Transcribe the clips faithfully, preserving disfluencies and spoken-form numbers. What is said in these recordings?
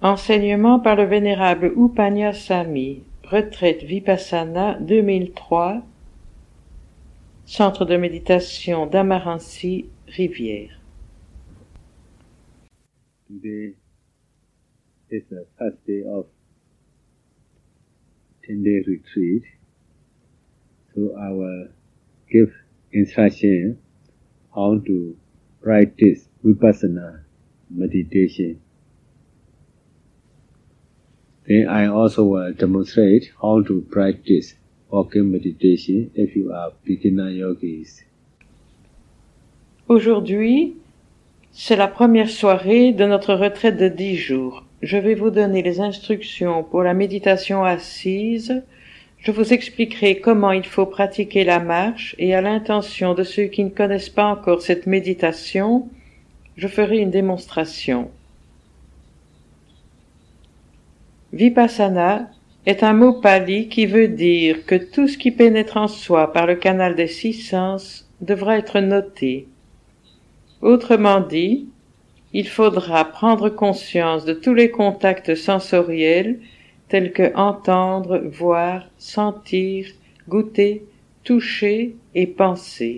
Enseignement par le vénérable Upanyasami, retraite Vipassana deux mille trois, centre de méditation d'Amarancy, Rivière. Today is the first day of ten-day retreat, so I will give instruction how to practice Vipassana meditation. Then I also will demonstrate how to practice walking meditation if you are beginner yogis. Aujourd'hui, c'est la première soirée de notre retraite de dix jours. Je vais vous donner les instructions pour la méditation assise. Je vous expliquerai comment il faut pratiquer la marche et à l'intention de ceux qui ne connaissent pas encore cette méditation, je ferai une démonstration. Vipassana est un mot pali qui veut dire que tout ce qui pénètre en soi par le canal des six sens devra être noté. Autrement dit, il faudra prendre conscience de tous les contacts sensoriels tels que entendre, voir, sentir, goûter, toucher et penser.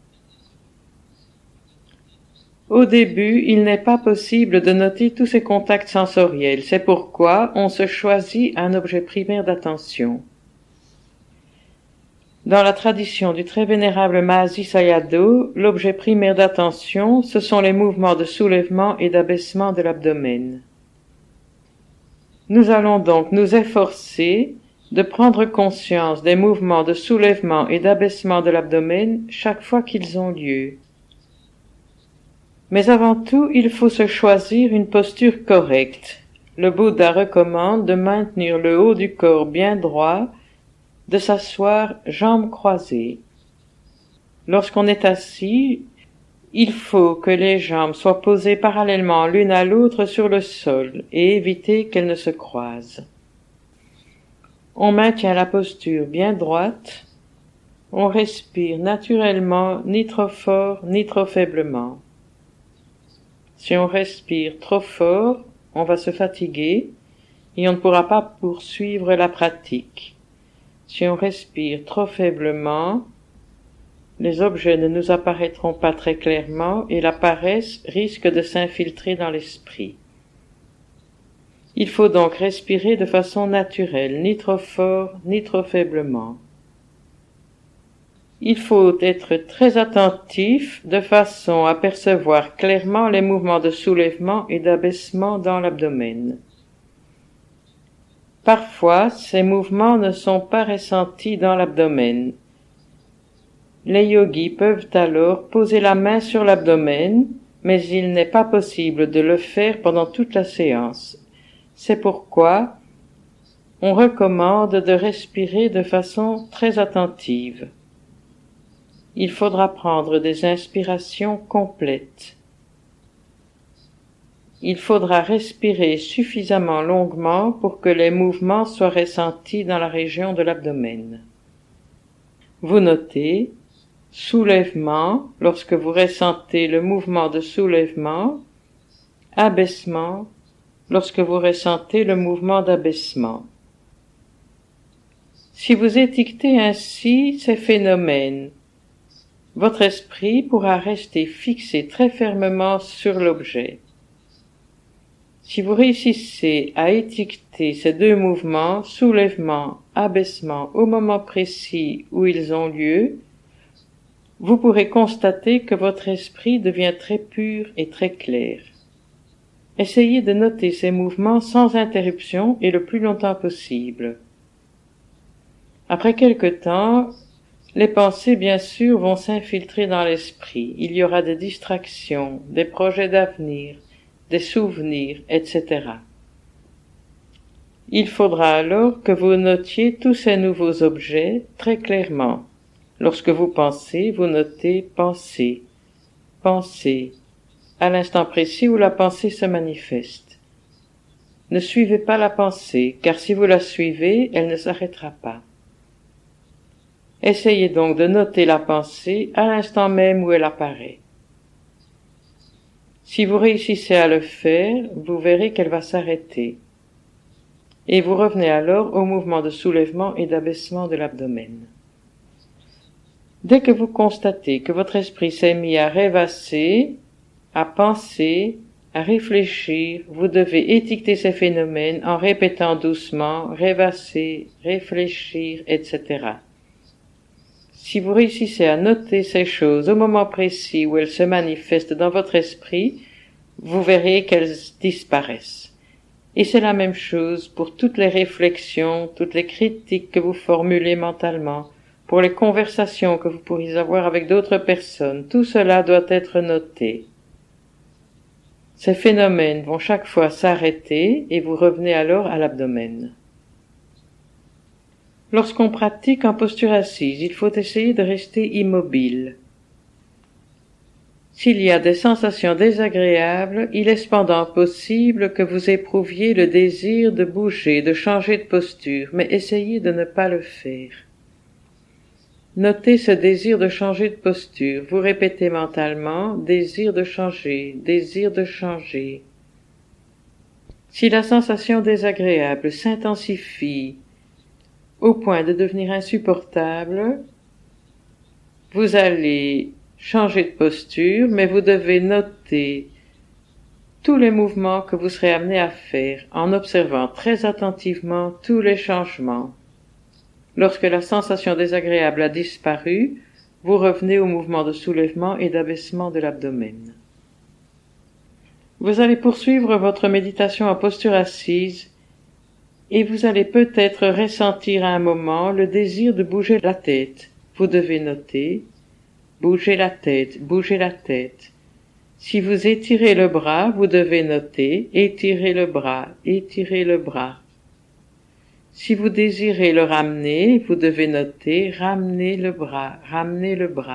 Au début, il n'est pas possible de noter tous ces contacts sensoriels. C'est pourquoi on se choisit un objet primaire d'attention. Dans la tradition du très vénérable Mahasi Sayadaw, l'objet primaire d'attention, ce sont les mouvements de soulèvement et d'abaissement de l'abdomen. Nous allons donc nous efforcer de prendre conscience des mouvements de soulèvement et d'abaissement de l'abdomen chaque fois qu'ils ont lieu. Mais avant tout, il faut se choisir une posture correcte. Le Bouddha recommande de maintenir le haut du corps bien droit, de s'asseoir jambes croisées. Lorsqu'on est assis, il faut que les jambes soient posées parallèlement l'une à l'autre sur le sol et éviter qu'elles ne se croisent. On maintient la posture bien droite, on respire naturellement, ni trop fort, ni trop faiblement. Si on respire trop fort, on va se fatiguer et on ne pourra pas poursuivre la pratique. Si on respire trop faiblement, les objets ne nous apparaîtront pas très clairement et la paresse risque de s'infiltrer dans l'esprit. Il faut donc respirer de façon naturelle, ni trop fort, ni trop faiblement. Il faut être très attentif de façon à percevoir clairement les mouvements de soulèvement et d'abaissement dans l'abdomen. Parfois, ces mouvements ne sont pas ressentis dans l'abdomen. Les yogis peuvent alors poser la main sur l'abdomen, mais il n'est pas possible de le faire pendant toute la séance. C'est pourquoi on recommande de respirer de façon très attentive. Il faudra prendre des inspirations complètes. Il faudra respirer suffisamment longuement pour que les mouvements soient ressentis dans la région de l'abdomen. Vous notez soulèvement lorsque vous ressentez le mouvement de soulèvement, abaissement lorsque vous ressentez le mouvement d'abaissement. Si vous étiquetez ainsi ces phénomènes, votre esprit pourra rester fixé très fermement sur l'objet. Si vous réussissez à étiqueter ces deux mouvements, soulèvement, abaissement, au moment précis où ils ont lieu, vous pourrez constater que votre esprit devient très pur et très clair. Essayez de noter ces mouvements sans interruption et le plus longtemps possible. Après quelque temps, les pensées, bien sûr, vont s'infiltrer dans l'esprit. Il y aura des distractions, des projets d'avenir, des souvenirs, et cetera. Il faudra alors que vous notiez tous ces nouveaux objets très clairement. Lorsque vous pensez, vous notez « penser »,« penser », à l'instant précis où la pensée se manifeste. Ne suivez pas la pensée, car si vous la suivez, elle ne s'arrêtera pas. Essayez donc de noter la pensée à l'instant même où elle apparaît. Si vous réussissez à le faire, vous verrez qu'elle va s'arrêter. Et vous revenez alors au mouvement de soulèvement et d'abaissement de l'abdomen. Dès que vous constatez que votre esprit s'est mis à rêvasser, à penser, à réfléchir, vous devez étiqueter ces phénomènes en répétant doucement, rêvasser, réfléchir, et cetera. Si vous réussissez à noter ces choses au moment précis où elles se manifestent dans votre esprit, vous verrez qu'elles disparaissent. Et c'est la même chose pour toutes les réflexions, toutes les critiques que vous formulez mentalement, pour les conversations que vous pourriez avoir avec d'autres personnes. Tout cela doit être noté. Ces phénomènes vont chaque fois s'arrêter et vous revenez alors à l'abdomen. Lorsqu'on pratique en posture assise, il faut essayer de rester immobile. S'il y a des sensations désagréables, il est cependant possible que vous éprouviez le désir de bouger, de changer de posture, mais essayez de ne pas le faire. Notez ce désir de changer de posture. Vous répétez mentalement « désir de changer, désir de changer ». Si la sensation désagréable s'intensifie au point de devenir insupportable, vous allez changer de posture, mais vous devez noter tous les mouvements que vous serez amené à faire en observant très attentivement tous les changements. Lorsque la sensation désagréable a disparu, vous revenez au mouvement de soulèvement et d'abaissement de l'abdomen. Vous allez poursuivre votre méditation en posture assise et vous allez peut-être ressentir à un moment le désir de bouger la tête. Vous devez noter « bouger la tête, bouger la tête ». Si vous étirez le bras, vous devez noter « étirer le bras, étirer le bras ». Si vous désirez le ramener, vous devez noter « ramener le bras, ramener le bras ».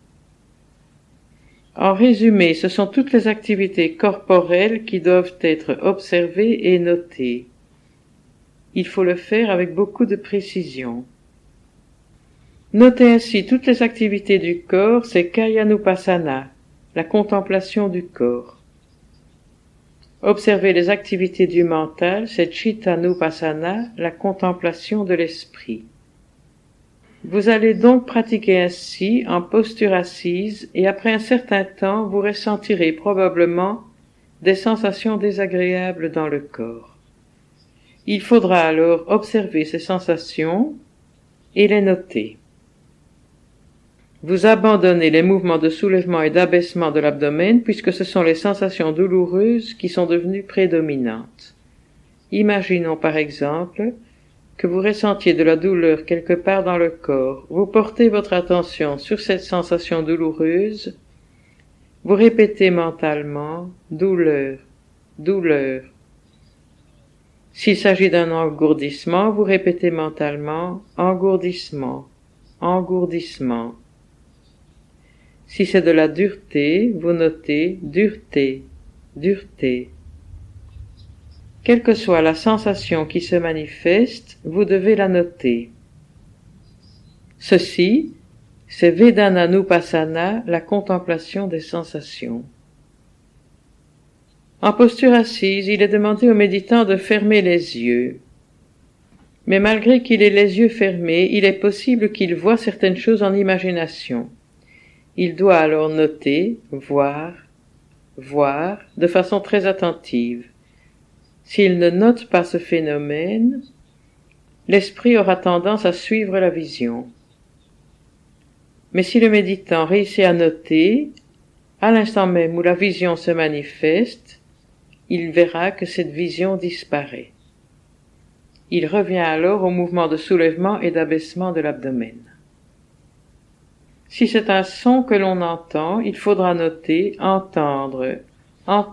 En résumé, ce sont toutes les activités corporelles qui doivent être observées et notées. Il faut le faire avec beaucoup de précision. Notez ainsi toutes les activités du corps, c'est Kayanupassana, la contemplation du corps. Observez les activités du mental, c'est Chittanupassana, la contemplation de l'esprit. Vous allez donc pratiquer ainsi en posture assise et après un certain temps, vous ressentirez probablement des sensations désagréables dans le corps. Il faudra alors observer ces sensations et les noter. Vous abandonnez les mouvements de soulèvement et d'abaissement de l'abdomen puisque ce sont les sensations douloureuses qui sont devenues prédominantes. Imaginons par exemple que vous ressentiez de la douleur quelque part dans le corps. Vous portez votre attention sur cette sensation douloureuse. Vous répétez mentalement « douleur, douleur ». S'il s'agit d'un engourdissement, vous répétez mentalement « engourdissement, engourdissement ». Si c'est de la dureté, vous notez « dureté, dureté ». Quelle que soit la sensation qui se manifeste, vous devez la noter. Ceci, c'est Vedananupassana, la contemplation des sensations. En posture assise, il est demandé au méditant de fermer les yeux. Mais malgré qu'il ait les yeux fermés, il est possible qu'il voie certaines choses en imagination. Il doit alors noter, voir, voir, de façon très attentive. S'il ne note pas ce phénomène, l'esprit aura tendance à suivre la vision. Mais si le méditant réussit à noter, à l'instant même où la vision se manifeste, il verra que cette vision disparaît. Il revient alors au mouvement de soulèvement et d'abaissement de l'abdomen. Si c'est un son que l'on entend, il faudra noter « entendre, entendre ».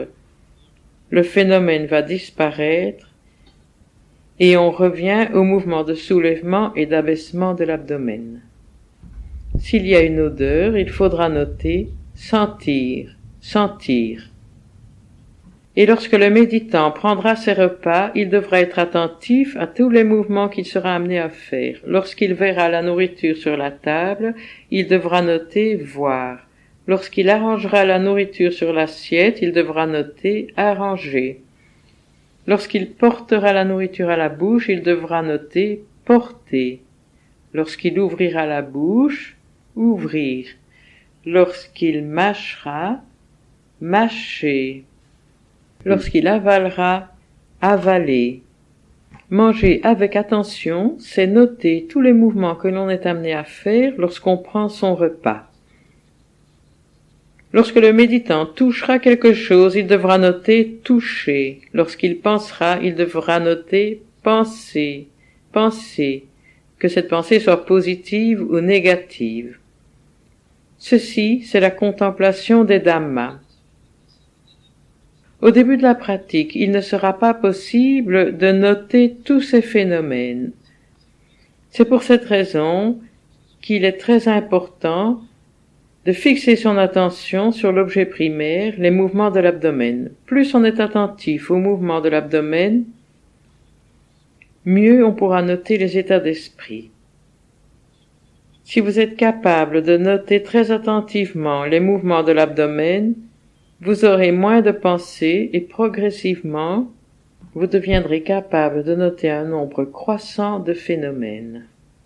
Le phénomène va disparaître et on revient au mouvement de soulèvement et d'abaissement de l'abdomen. S'il y a une odeur, il faudra noter « sentir, sentir ». Et lorsque le méditant prendra ses repas, il devra être attentif à tous les mouvements qu'il sera amené à faire. Lorsqu'il verra la nourriture sur la table, il devra noter « voir ». Lorsqu'il arrangera la nourriture sur l'assiette, il devra noter « arranger ». Lorsqu'il portera la nourriture à la bouche, il devra noter « porter ». Lorsqu'il ouvrira la bouche, « ouvrir ». Lorsqu'il mâchera, « mâcher ». Lorsqu'il avalera, « avaler ». Manger avec attention, c'est noter tous les mouvements que l'on est amené à faire lorsqu'on prend son repas. Lorsque le méditant touchera quelque chose, il devra noter « toucher ». Lorsqu'il pensera, il devra noter « penser », « penser », que cette pensée soit positive ou négative. Ceci, c'est la contemplation des Dhammas. Au début de la pratique, il ne sera pas possible de noter tous ces phénomènes. C'est pour cette raison qu'il est très important de fixer son attention sur l'objet primaire, les mouvements de l'abdomen. Plus on est attentif aux mouvements de l'abdomen, mieux on pourra noter les états d'esprit. Si vous êtes capable de noter très attentivement les mouvements de l'abdomen, vous aurez moins de pensées et progressivement, vous deviendrez capable de noter un nombre croissant de phénomènes.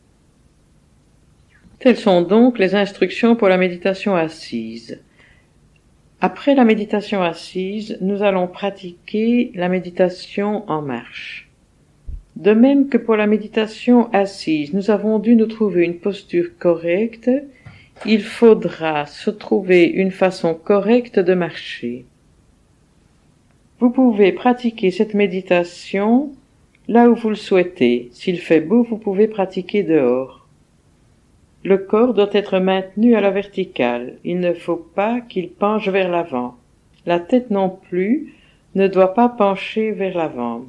Telles sont donc les instructions pour la méditation assise. Après la méditation assise, nous allons pratiquer la méditation en marche. De même que pour la méditation assise, nous avons dû nous trouver une posture correcte, il faudra se trouver une façon correcte de marcher. Vous pouvez pratiquer cette méditation là où vous le souhaitez. S'il fait beau, vous pouvez pratiquer dehors. Le corps doit être maintenu à la verticale. Il ne faut pas qu'il penche vers l'avant. La tête non plus ne doit pas pencher vers l'avant.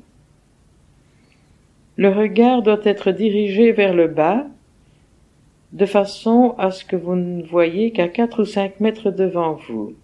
Le regard doit être dirigé vers le bas, de façon à ce que vous ne voyez qu'à quatre ou cinq mètres devant vous.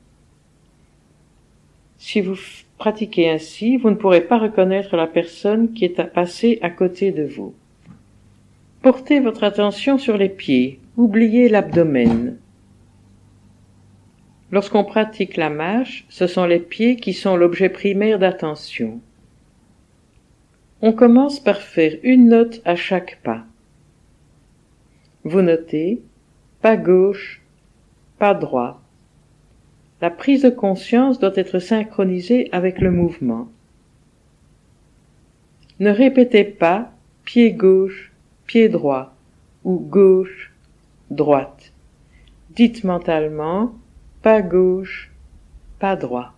Si vous pratiquez ainsi, vous ne pourrez pas reconnaître la personne qui est passée à côté de vous. Portez votre attention sur les pieds, oubliez l'abdomen. Lorsqu'on pratique la marche, ce sont les pieds qui sont l'objet primaire d'attention. On commence par faire une note à chaque pas. Vous notez pas gauche, pas droit. La prise de conscience doit être synchronisée avec le mouvement. Ne répétez pas pied gauche, pied droit ou gauche, droite. Dites mentalement pas gauche, pas droit.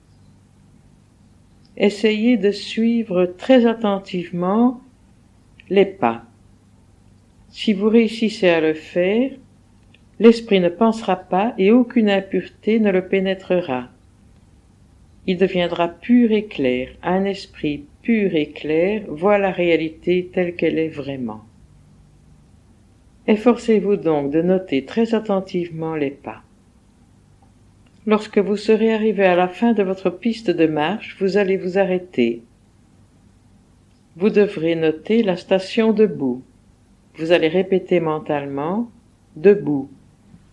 Essayez de suivre très attentivement les pas. Si vous réussissez à le faire, l'esprit ne pensera pas et aucune impureté ne le pénétrera. Il deviendra pur et clair. Un esprit pur et clair voit la réalité telle qu'elle est vraiment. Efforcez-vous donc de noter très attentivement les pas. Lorsque vous serez arrivé à la fin de votre piste de marche, vous allez vous arrêter. Vous devrez noter la station debout. Vous allez répéter mentalement « debout, debout ».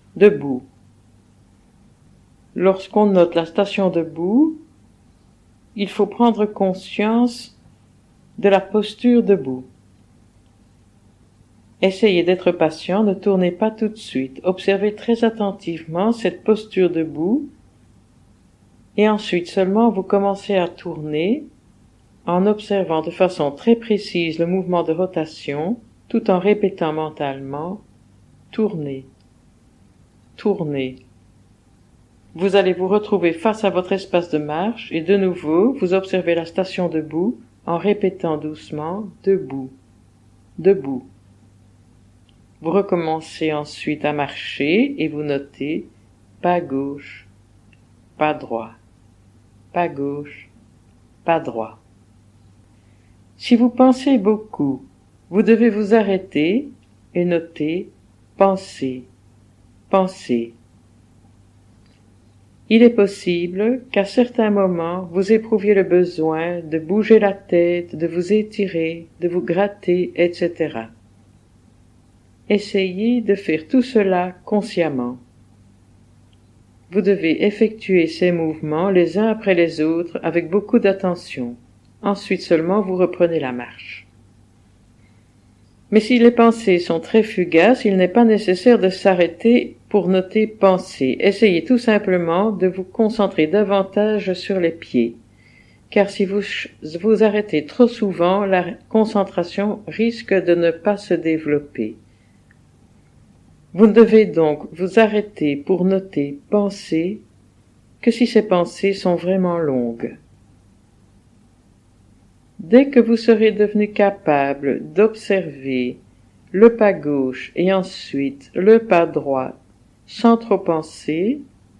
Lorsqu'on note la station debout, il faut prendre conscience de la posture debout. Essayez d'être patient, ne tournez pas tout de suite. Observez très attentivement cette posture debout et ensuite seulement vous commencez à tourner en observant de façon très précise le mouvement de rotation tout en répétant mentalement « tournez, tournez ». Vous allez vous retrouver face à votre espace de marche et de nouveau vous observez la station debout en répétant doucement « debout, debout ». Vous recommencez ensuite à marcher et vous notez pas gauche, pas droit, pas gauche, pas droit. Si vous pensez beaucoup, vous devez vous arrêter et noter penser, penser. Il est possible qu'à certains moments vous éprouviez le besoin de bouger la tête, de vous étirer, de vous gratter, et cetera. Essayez de faire tout cela consciemment. Vous devez effectuer ces mouvements les uns après les autres avec beaucoup d'attention. Ensuite seulement vous reprenez la marche. Mais si les pensées sont très fugaces, il n'est pas nécessaire de s'arrêter pour noter pensées. Essayez tout simplement de vous concentrer davantage sur les pieds. Car si vous vous arrêtez trop souvent, la concentration risque de ne pas se développer. Vous ne devez donc vous arrêter pour noter pensées que si ces pensées sont vraiment longues. Dès que vous serez devenu capable d'observer le pas gauche et ensuite le pas droit sans trop penser,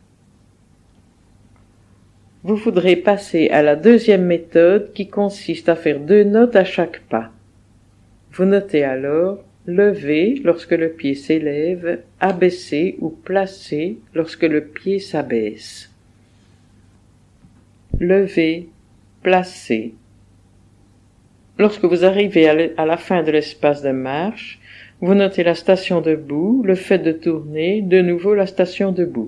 vous voudrez passer à la deuxième méthode qui consiste à faire deux notes à chaque pas. Vous notez alors lever lorsque le pied s'élève, abaisser ou placer lorsque le pied s'abaisse. Lever, placer. Lorsque vous arrivez à la fin de l'espace de marche, vous notez la station debout, le fait de tourner, de nouveau la station debout.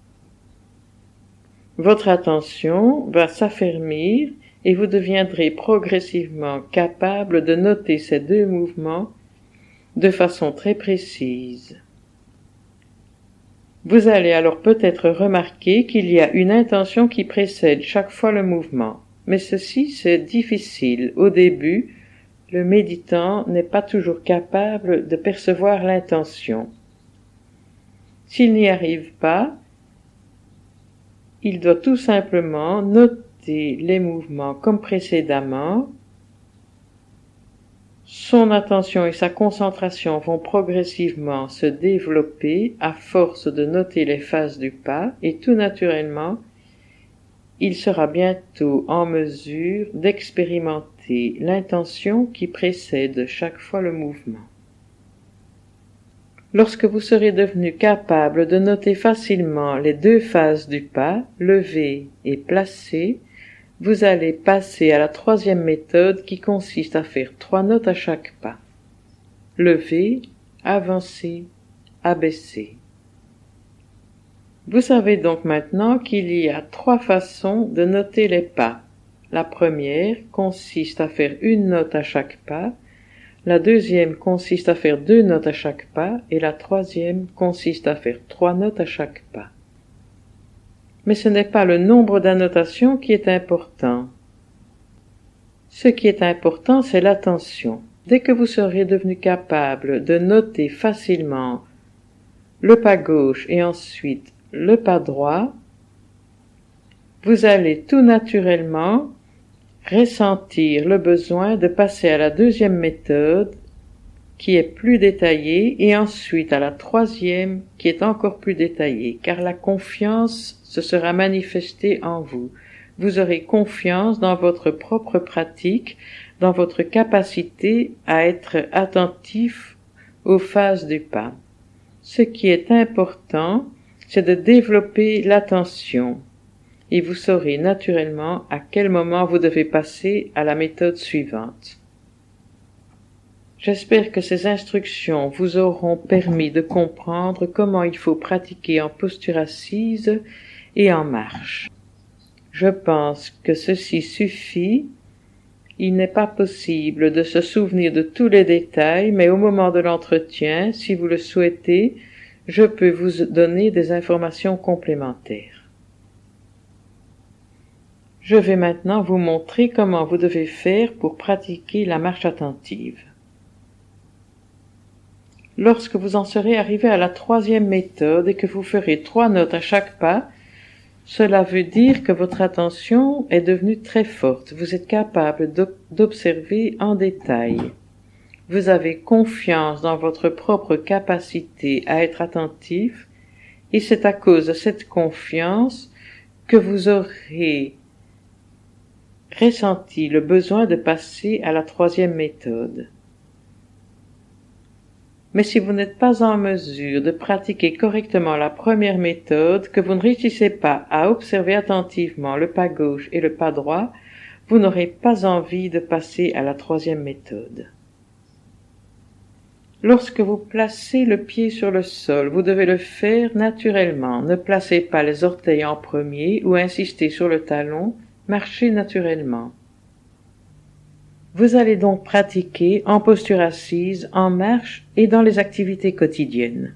Votre attention va s'affermir et vous deviendrez progressivement capable de noter ces deux mouvements de façon très précise. Vous allez alors peut-être remarquer qu'il y a une intention qui précède chaque fois le mouvement. Mais ceci, c'est difficile. Au début, le méditant n'est pas toujours capable de percevoir l'intention. S'il n'y arrive pas, il doit tout simplement noter les mouvements comme précédemment. Son attention et sa concentration vont progressivement se développer à force de noter les phases du pas et tout naturellement, il sera bientôt en mesure d'expérimenter l'intention qui précède chaque fois le mouvement. Lorsque vous serez devenu capable de noter facilement les deux phases du pas, lever et placer, vous allez passer à la troisième méthode qui consiste à faire trois notes à chaque pas. Lever, avancer, abaisser. Vous savez donc maintenant qu'il y a trois façons de noter les pas. La première consiste à faire une note à chaque pas, la deuxième consiste à faire deux notes à chaque pas et la troisième consiste à faire trois notes à chaque pas. Mais ce n'est pas le nombre d'annotations qui est important. Ce qui est important, c'est l'attention. Dès que vous serez devenu capable de noter facilement le pas gauche et ensuite le pas droit, vous allez tout naturellement ressentir le besoin de passer à la deuxième méthode qui est plus détaillée et ensuite à la troisième qui est encore plus détaillée, car la confiance se sera manifestée en vous. Vous aurez confiance dans votre propre pratique, dans votre capacité à être attentif aux phases du pas. Ce qui est important, c'est de développer l'attention et vous saurez naturellement à quel moment vous devez passer à la méthode suivante. J'espère que ces instructions vous auront permis de comprendre comment il faut pratiquer en posture assise et en marche. Je pense que ceci suffit. Il n'est pas possible de se souvenir de tous les détails, mais au moment de l'entretien, si vous le souhaitez, je peux vous donner des informations complémentaires. Je vais maintenant vous montrer comment vous devez faire pour pratiquer la marche attentive. Lorsque vous en serez arrivé à la troisième méthode et que vous ferez trois notes à chaque pas, cela veut dire que votre attention est devenue très forte. Vous êtes capable d'observer en détail. Vous avez confiance dans votre propre capacité à être attentif et c'est à cause de cette confiance que vous aurez ressenti le besoin de passer à la troisième méthode. Mais si vous n'êtes pas en mesure de pratiquer correctement la première méthode, que vous ne réussissez pas à observer attentivement le pas gauche et le pas droit, vous n'aurez pas envie de passer à la troisième méthode. Lorsque vous placez le pied sur le sol, vous devez le faire naturellement. Ne placez pas les orteils en premier ou insistez sur le talon, marchez naturellement. Vous allez donc pratiquer en posture assise, en marche et dans les activités quotidiennes.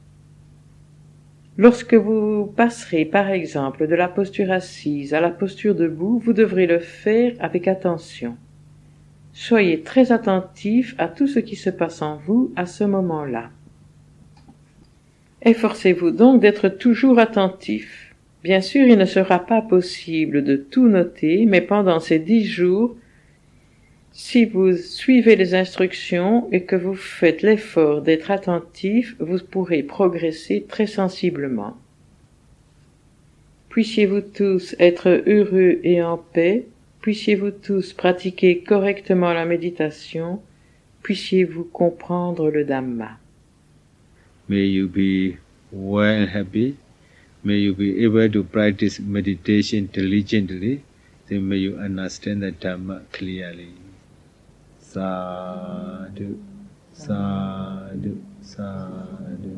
Lorsque vous passerez par exemple de la posture assise à la posture debout, vous devrez le faire avec attention. Soyez très attentif à tout ce qui se passe en vous à ce moment-là. Efforcez-vous donc d'être toujours attentif. Bien sûr, il ne sera pas possible de tout noter, mais pendant ces dix jours, si vous suivez les instructions et que vous faites l'effort d'être attentif, vous pourrez progresser très sensiblement. Puissiez-vous tous être heureux et en paix, puissiez-vous tous pratiquer correctement la méditation, puissiez-vous comprendre le Dhamma. May you be well and happy. May you be able to practice meditation diligently. Then may you understand the Dhamma clearly. Sadhu, sadhu, sadhu.